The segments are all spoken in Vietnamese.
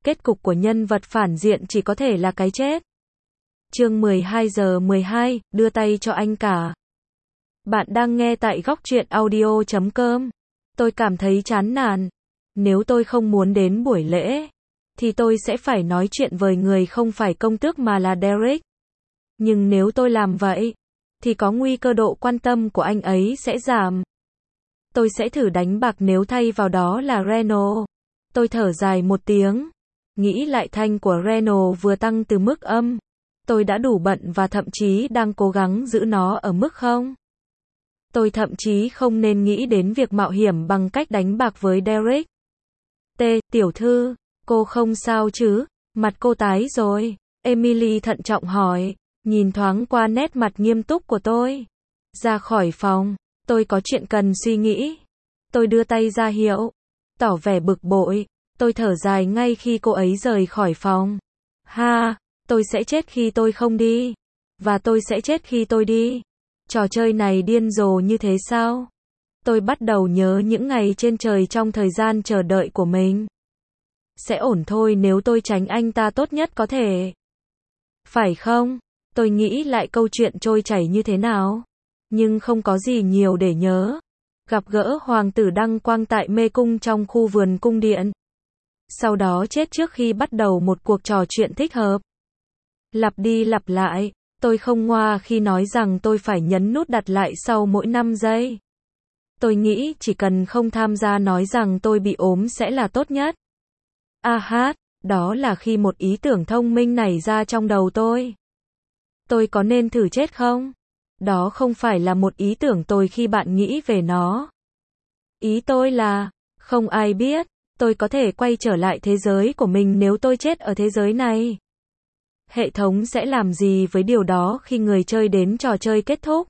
Kết cục của nhân vật phản diện chỉ có thể là cái chết. Chương 12:12, đưa tay cho anh cả. Bạn đang nghe tại góc truyện audio.com. Tôi cảm thấy chán nản. Nếu tôi không muốn đến buổi lễ, thì tôi sẽ phải nói chuyện với người không phải công tước mà là Derek. Nhưng nếu tôi làm vậy, thì có nguy cơ độ quan tâm của anh ấy sẽ giảm. Tôi sẽ thử đánh bạc nếu thay vào đó là Reno. Tôi thở dài một tiếng. Nghĩ lại thanh của Reno vừa tăng từ mức âm. Tôi đã đủ bận và thậm chí đang cố gắng giữ nó ở mức không. Tôi thậm chí không nên nghĩ đến việc mạo hiểm bằng cách đánh bạc với Derek. Tiểu thư, cô không sao chứ? Mặt cô tái rồi. Emily thận trọng hỏi, nhìn thoáng qua nét mặt nghiêm túc của tôi. Ra khỏi phòng, tôi có chuyện cần suy nghĩ. Tôi đưa tay ra hiệu, tỏ vẻ bực bội. Tôi thở dài ngay khi cô ấy rời khỏi phòng. Tôi sẽ chết khi tôi không đi. Và tôi sẽ chết khi tôi đi. Trò chơi này điên rồ như thế sao? Tôi bắt đầu nhớ những ngày trên trời trong thời gian chờ đợi của mình. Sẽ ổn thôi nếu tôi tránh anh ta tốt nhất có thể. Phải không? Tôi nghĩ lại câu chuyện trôi chảy như thế nào. Nhưng không có gì nhiều để nhớ. Gặp gỡ hoàng tử Đăng Quang tại mê cung trong khu vườn cung điện. Sau đó chết trước khi bắt đầu một cuộc trò chuyện thích hợp. Lặp đi lặp lại, tôi không ngoa khi nói rằng tôi phải nhấn nút đặt lại sau mỗi 5 giây. Tôi nghĩ chỉ cần không tham gia nói rằng tôi bị ốm sẽ là tốt nhất. Đó là khi một ý tưởng thông minh nảy ra trong đầu tôi. Tôi có nên thử chết không? Đó không phải là một ý tưởng tồi khi bạn nghĩ về nó. Ý tôi là, không ai biết, tôi có thể quay trở lại thế giới của mình nếu tôi chết ở thế giới này. Hệ thống sẽ làm gì với điều đó khi người chơi đến trò chơi kết thúc?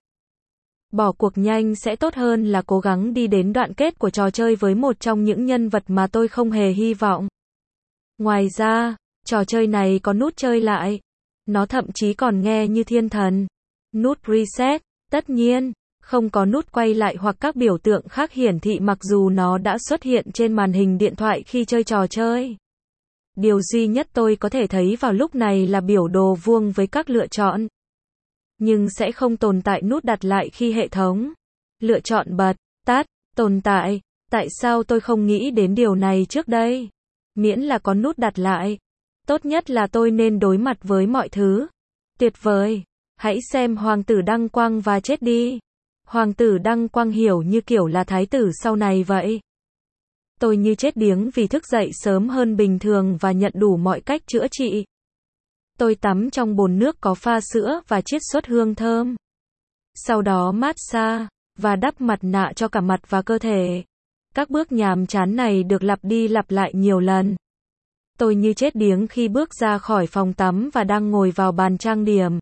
Bỏ cuộc nhanh sẽ tốt hơn là cố gắng đi đến đoạn kết của trò chơi với một trong những nhân vật mà tôi không hề hy vọng. Ngoài ra, trò chơi này có nút chơi lại. Nó thậm chí còn nghe như thiên thần. Nút reset, tất nhiên, không có nút quay lại hoặc các biểu tượng khác hiển thị mặc dù nó đã xuất hiện trên màn hình điện thoại khi chơi trò chơi. Điều duy nhất tôi có thể thấy vào lúc này là biểu đồ vuông với các lựa chọn. Nhưng sẽ không tồn tại nút đặt lại khi hệ thống lựa chọn bật, tắt, tồn tại. Tại sao tôi không nghĩ đến điều này trước đây? Miễn là có nút đặt lại. Tốt nhất là tôi nên đối mặt với mọi thứ. Tuyệt vời. Hãy xem Hoàng tử Đăng Quang và chết đi. Hoàng tử Đăng Quang hiểu như kiểu là thái tử sau này vậy. Tôi như chết điếng vì thức dậy sớm hơn bình thường và nhận đủ mọi cách chữa trị. Tôi tắm trong bồn nước có pha sữa và chiết xuất hương thơm. Sau đó massage và đắp mặt nạ cho cả mặt và cơ thể. Các bước nhàm chán này được lặp đi lặp lại nhiều lần. Tôi như chết điếng khi bước ra khỏi phòng tắm và đang ngồi vào bàn trang điểm.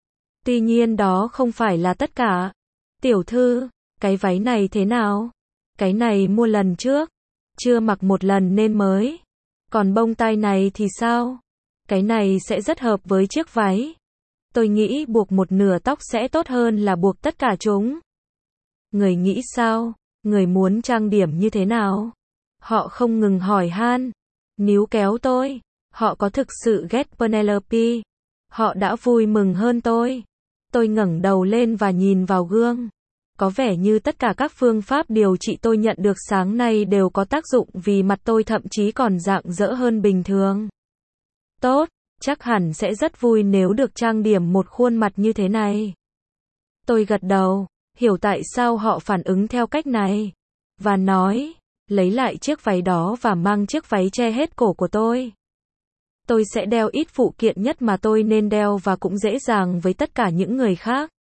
Tuy nhiên đó không phải là tất cả. Tiểu thư, cái váy này thế nào? Cái này mua lần trước. Chưa mặc một lần nên mới. Còn bông tai này thì sao? Cái này sẽ rất hợp với chiếc váy. Tôi nghĩ buộc một nửa tóc sẽ tốt hơn là buộc tất cả chúng. Người nghĩ sao? Người muốn trang điểm như thế nào? Họ không ngừng hỏi han. Níu kéo tôi. Họ có thực sự ghét Penelope? Họ đã vui mừng hơn tôi. Tôi ngẩng đầu lên và nhìn vào gương. Có vẻ như tất cả các phương pháp điều trị tôi nhận được sáng nay đều có tác dụng vì mặt tôi thậm chí còn rạng rỡ hơn bình thường. Tốt, chắc hẳn sẽ rất vui nếu được trang điểm một khuôn mặt như thế này. Tôi gật đầu, hiểu tại sao họ phản ứng theo cách này. Và nói, lấy lại chiếc váy đó và mang chiếc váy che hết cổ của tôi. Tôi sẽ đeo ít phụ kiện nhất mà tôi nên đeo và cũng dễ dàng với tất cả những người khác.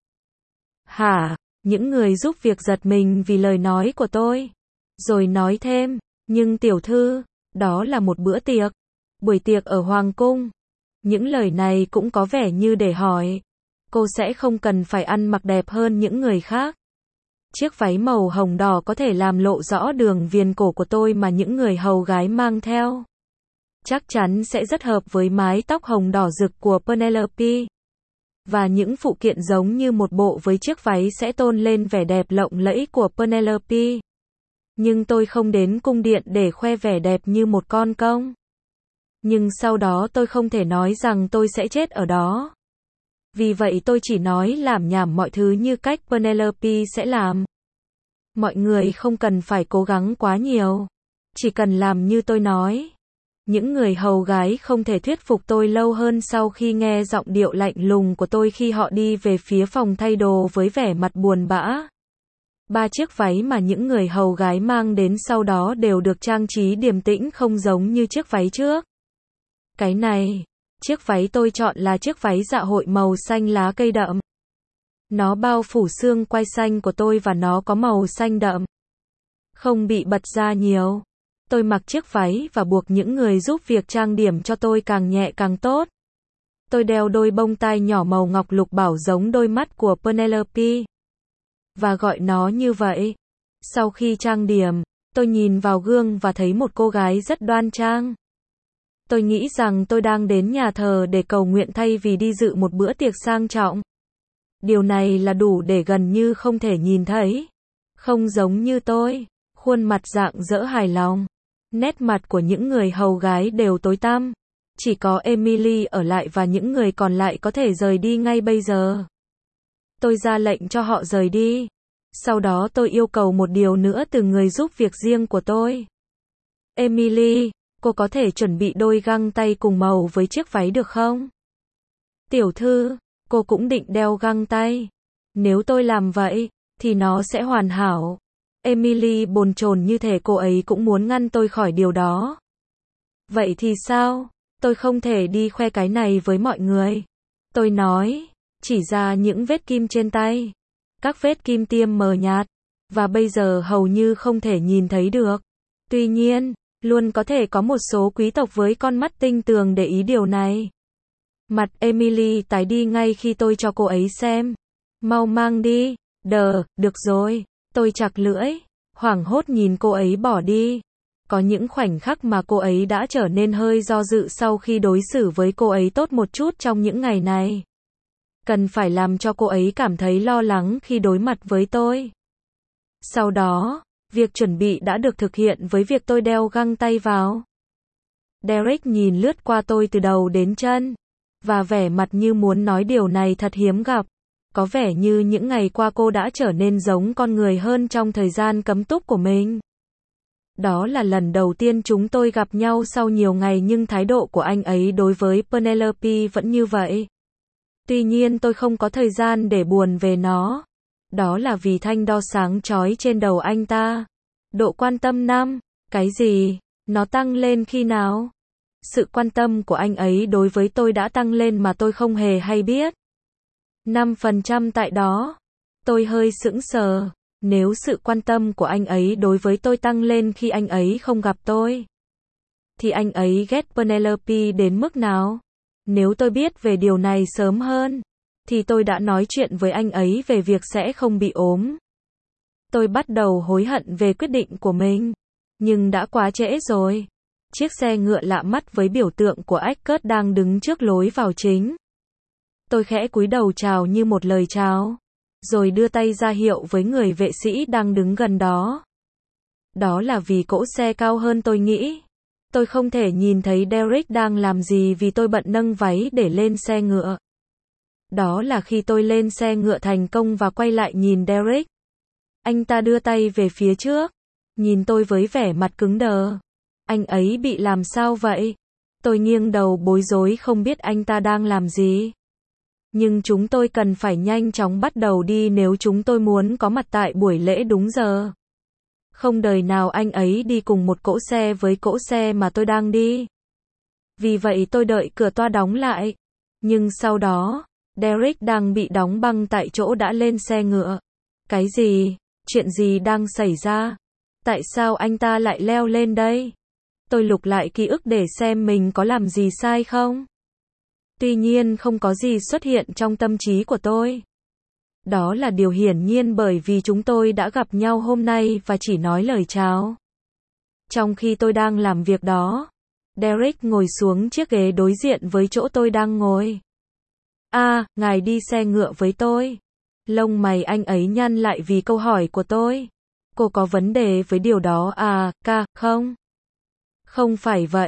Những người giúp việc giật mình vì lời nói của tôi. Rồi nói thêm, nhưng tiểu thư, đó là một bữa tiệc. Buổi tiệc ở Hoàng cung. Những lời này cũng có vẻ như để hỏi. Cô sẽ không cần phải ăn mặc đẹp hơn những người khác. Chiếc váy màu hồng đỏ có thể làm lộ rõ đường viền cổ của tôi mà những người hầu gái mang theo. Chắc chắn sẽ rất hợp với mái tóc hồng đỏ rực của Penelope. Và những phụ kiện giống như một bộ với chiếc váy sẽ tôn lên vẻ đẹp lộng lẫy của Penelope. Nhưng tôi không đến cung điện để khoe vẻ đẹp như một con công. Nhưng sau đó tôi không thể nói rằng tôi sẽ chết ở đó. Vì vậy tôi chỉ nói lảm nhảm mọi thứ như cách Penelope sẽ làm. Mọi người không cần phải cố gắng quá nhiều. Chỉ cần làm như tôi nói. Những người hầu gái không thể thuyết phục tôi lâu hơn sau khi nghe giọng điệu lạnh lùng của tôi khi họ đi về phía phòng thay đồ với vẻ mặt buồn bã. 3 chiếc váy mà những người hầu gái mang đến sau đó đều được trang trí điềm tĩnh không giống như chiếc váy trước. Cái này, chiếc váy tôi chọn là chiếc váy dạ hội màu xanh lá cây đậm. Nó bao phủ xương quai xanh của tôi và nó có màu xanh đậm. Không bị bật ra nhiều. Tôi mặc chiếc váy và buộc những người giúp việc trang điểm cho tôi càng nhẹ càng tốt. Tôi đeo đôi bông tai nhỏ màu ngọc lục bảo giống đôi mắt của Penelope. Và gọi nó như vậy. Sau khi trang điểm, tôi nhìn vào gương và thấy một cô gái rất đoan trang. Tôi nghĩ rằng tôi đang đến nhà thờ để cầu nguyện thay vì đi dự một bữa tiệc sang trọng. Điều này là đủ để gần như không thể nhìn thấy. Không giống như tôi, khuôn mặt rạng rỡ hài lòng. Nét mặt của những người hầu gái đều tối tăm. Chỉ có Emily ở lại và những người còn lại có thể rời đi ngay bây giờ. Tôi ra lệnh cho họ rời đi. Sau đó tôi yêu cầu một điều nữa từ người giúp việc riêng của tôi. Emily, cô có thể chuẩn bị đôi găng tay cùng màu với chiếc váy được không? Tiểu thư, cô cũng định đeo găng tay. Nếu tôi làm vậy, thì nó sẽ hoàn hảo. Emily bồn chồn như thể cô ấy cũng muốn ngăn tôi khỏi điều đó. Vậy thì sao? Tôi không thể đi khoe cái này với mọi người. Tôi nói, chỉ ra những vết kim trên tay. Các vết kim tiêm mờ nhạt. Và bây giờ hầu như không thể nhìn thấy được. Tuy nhiên, luôn có thể có một số quý tộc với con mắt tinh tường để ý điều này. Mặt Emily tái đi ngay khi tôi cho cô ấy xem. Mau mang đi. Được rồi. Tôi chặt lưỡi. Hoảng hốt nhìn cô ấy bỏ đi. Có những khoảnh khắc mà cô ấy đã trở nên hơi do dự sau khi đối xử với cô ấy tốt một chút trong những ngày này. Cần phải làm cho cô ấy cảm thấy lo lắng khi đối mặt với tôi. Sau đó, việc chuẩn bị đã được thực hiện với việc tôi đeo găng tay vào. Derek nhìn lướt qua tôi từ đầu đến chân. Và vẻ mặt như muốn nói điều này thật hiếm gặp. Có vẻ như những ngày qua cô đã trở nên giống con người hơn trong thời gian cấm túc của mình. Đó là lần đầu tiên chúng tôi gặp nhau sau nhiều ngày nhưng thái độ của anh ấy đối với Penelope vẫn như vậy. Tuy nhiên tôi không có thời gian để buồn về nó. Đó là vì thanh đo sáng chói trên đầu anh ta. Độ quan tâm 5. Cái gì? Nó tăng lên khi nào? Sự quan tâm của anh ấy đối với tôi đã tăng lên mà tôi không hề hay biết. 5% tại đó. Tôi hơi sững sờ. Nếu sự quan tâm của anh ấy đối với tôi tăng lên khi anh ấy không gặp tôi, thì anh ấy ghét Penelope đến mức nào? Nếu tôi biết về điều này sớm hơn, thì tôi đã nói chuyện với anh ấy về việc sẽ không bị ốm. Tôi bắt đầu hối hận về quyết định của mình. Nhưng đã quá trễ rồi. Chiếc xe ngựa lạ mắt với biểu tượng của Eckert đang đứng trước lối vào chính. Tôi khẽ cúi đầu chào như một lời chào. Rồi đưa tay ra hiệu với người vệ sĩ đang đứng gần đó. Đó là vì cỗ xe cao hơn tôi nghĩ. Tôi không thể nhìn thấy Derek đang làm gì vì tôi bận nâng váy để lên xe ngựa. Đó là khi tôi lên xe ngựa thành công và quay lại nhìn Derek. Anh ta đưa tay về phía trước. Nhìn tôi với vẻ mặt cứng đờ. Anh ấy bị làm sao vậy? Tôi nghiêng đầu bối rối không biết anh ta đang làm gì. Nhưng chúng tôi cần phải nhanh chóng bắt đầu đi nếu chúng tôi muốn có mặt tại buổi lễ đúng giờ. Không đời nào anh ấy đi cùng một cỗ xe với cỗ xe mà tôi đang đi. Vì vậy tôi đợi cửa toa đóng lại. Nhưng sau đó, Derek đang bị đóng băng tại chỗ đã lên xe ngựa. Cái gì? Chuyện gì đang xảy ra? Tại sao anh ta lại leo lên đây? Tôi lục lại ký ức để xem mình có làm gì sai không. Tuy nhiên không có gì xuất hiện trong tâm trí của tôi. Đó là điều hiển nhiên bởi vì chúng tôi đã gặp nhau hôm nay và chỉ nói lời chào. Trong khi tôi đang làm việc đó, Derek ngồi xuống chiếc ghế đối diện với chỗ tôi đang ngồi. Ngài đi xe ngựa với tôi. Lông mày anh ấy nhăn lại vì câu hỏi của tôi. Cô có vấn đề với điều đó không? Không phải vậy.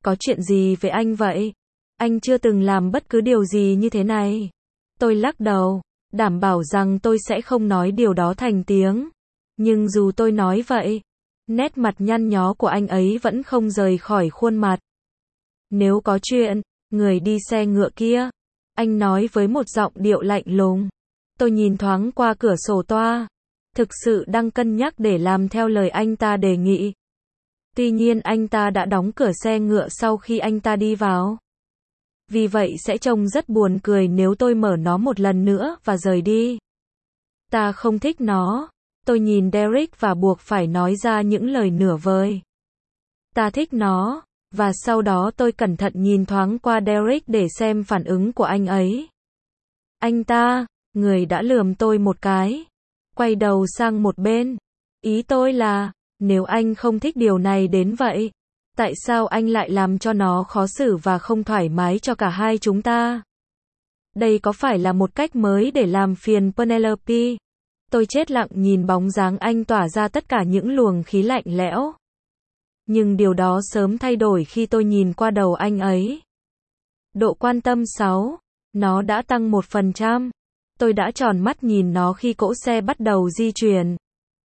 Có chuyện gì với anh vậy? Anh chưa từng làm bất cứ điều gì như thế này. Tôi lắc đầu, đảm bảo rằng tôi sẽ không nói điều đó thành tiếng. Nhưng dù tôi nói vậy, nét mặt nhăn nhó của anh ấy vẫn không rời khỏi khuôn mặt. Nếu có chuyện, người đi xe ngựa kia, anh nói với một giọng điệu lạnh lùng. Tôi nhìn thoáng qua cửa sổ toa, thực sự đang cân nhắc để làm theo lời anh ta đề nghị. Tuy nhiên anh ta đã đóng cửa xe ngựa sau khi anh ta đi vào. Vì vậy sẽ trông rất buồn cười nếu tôi mở nó một lần nữa và rời đi. Ta không thích nó. Tôi nhìn Derek và buộc phải nói ra những lời nửa vời. Ta thích nó. Và sau đó tôi cẩn thận nhìn thoáng qua Derek để xem phản ứng của anh ấy. Anh ta, người đã lườm tôi một cái, quay đầu sang một bên. Ý tôi là, nếu anh không thích điều này đến vậy, tại sao anh lại làm cho nó khó xử và không thoải mái cho cả hai chúng ta? Đây có phải là một cách mới để làm phiền Penelope? Tôi chết lặng nhìn bóng dáng anh tỏa ra tất cả những luồng khí lạnh lẽo. Nhưng điều đó sớm thay đổi khi tôi nhìn qua đầu anh ấy. Độ quan tâm 6. Nó đã tăng 1%. Tôi đã tròn mắt nhìn nó khi cỗ xe bắt đầu di chuyển.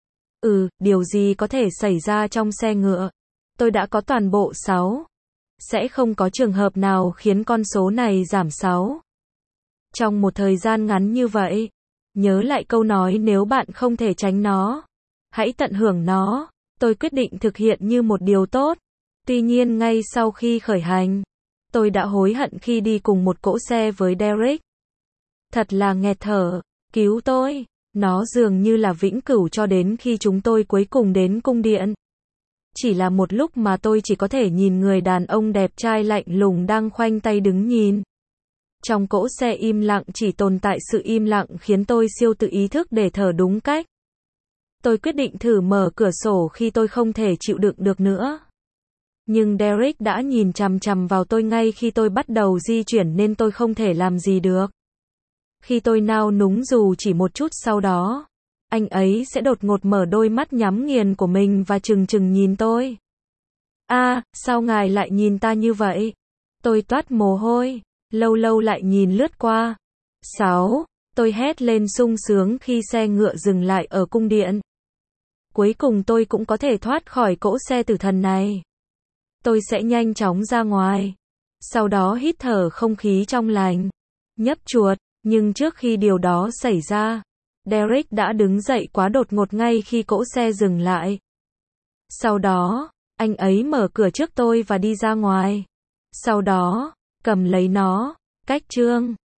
Điều gì có thể xảy ra trong xe ngựa? Tôi đã có toàn bộ 6. Sẽ không có trường hợp nào khiến con số này giảm 6. Trong một thời gian ngắn như vậy, nhớ lại câu nói nếu bạn không thể tránh nó, hãy tận hưởng nó. Tôi quyết định thực hiện như một điều tốt. Tuy nhiên ngay sau khi khởi hành, tôi đã hối hận khi đi cùng một cỗ xe với Derek. Thật là nghẹt thở, cứu tôi. Nó dường như là vĩnh cửu cho đến khi chúng tôi cuối cùng đến cung điện. Chỉ là một lúc mà tôi chỉ có thể nhìn người đàn ông đẹp trai lạnh lùng đang khoanh tay đứng nhìn. Trong cỗ xe im lặng chỉ tồn tại sự im lặng khiến tôi siêu tự ý thức để thở đúng cách. Tôi quyết định thử mở cửa sổ khi tôi không thể chịu đựng được nữa. Nhưng Derek đã nhìn chằm chằm vào tôi ngay khi tôi bắt đầu di chuyển nên tôi không thể làm gì được. Khi tôi nao núng dù chỉ một chút sau đó, anh ấy sẽ đột ngột mở đôi mắt nhắm nghiền của mình và trừng trừng nhìn tôi. Sao ngài lại nhìn ta như vậy? Tôi toát mồ hôi, lâu lâu lại nhìn lướt qua. 6. Tôi hét lên sung sướng khi xe ngựa dừng lại ở cung điện. Cuối cùng tôi cũng có thể thoát khỏi cỗ xe tử thần này. Tôi sẽ nhanh chóng ra ngoài. Sau đó hít thở không khí trong lành. Nhấp chuột. Nhưng trước khi điều đó xảy ra, Derek đã đứng dậy quá đột ngột ngay khi cỗ xe dừng lại. Sau đó, anh ấy mở cửa trước tôi và đi ra ngoài. Sau đó, cầm lấy nó. Cách chương